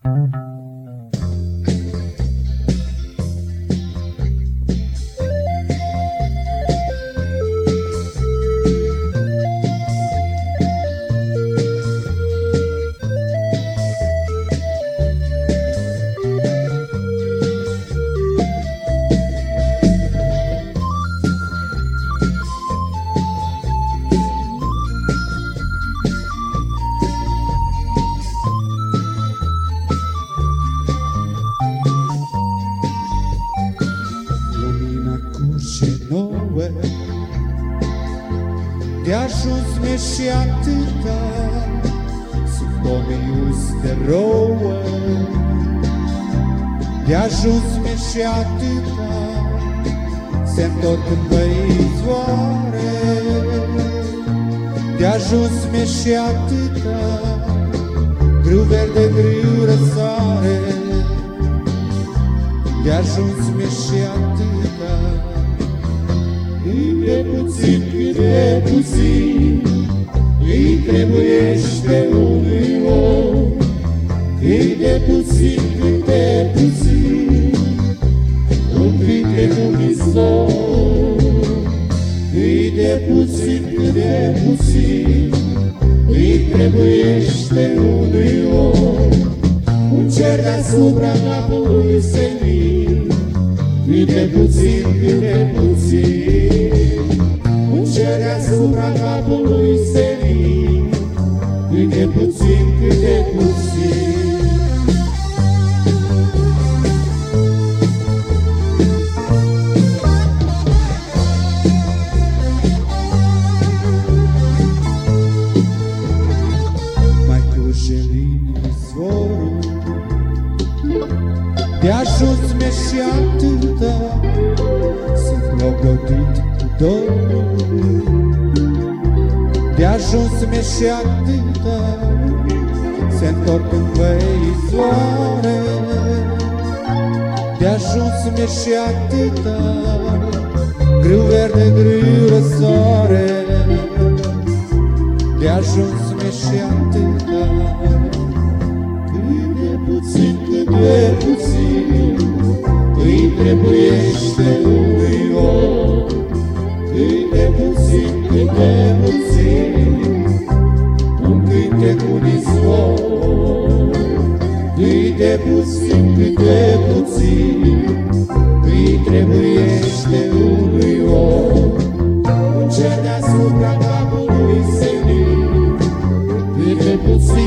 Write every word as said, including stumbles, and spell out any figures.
De ajuns mi-e și atâta, sunt pomeius de rouă. De ajuns mi-e și atâta, se-ntorc în băițoare. De ajuns mi-e și atâta, grâu verde, grâu răsare. De ajuns mi-e și atâta, cât de puțin, cât de puțin îi trebuiește unui om. Cât de puțin, cât de puțin un cântec, un visor. Cât de puțin, cât de puțin îi trebuiește unui om. Un cer deasupra capului senin. Cât de puțin, cât de puțin un cer deasupra capului senin. Cât de puțin, cât de puțin. Mai curge lin izvorul, de ajuns mi-e și atâta, sunt logodit cu Domnul. De ajuns mi-e și atâta, se-ntorc în băițoare. De ajuns mi-e și atâta, grâu verde, grâu răsare. De ajuns mi-e și atâta, cât de puțin, cât de puțin îi trebuiește unui om. Cât de puțin, cât de puțin un cântec, un izvor. Cât de puțin, cât de puțin îi trebuiește unui om. Un cer deasupra capului senin. Cât de puțin,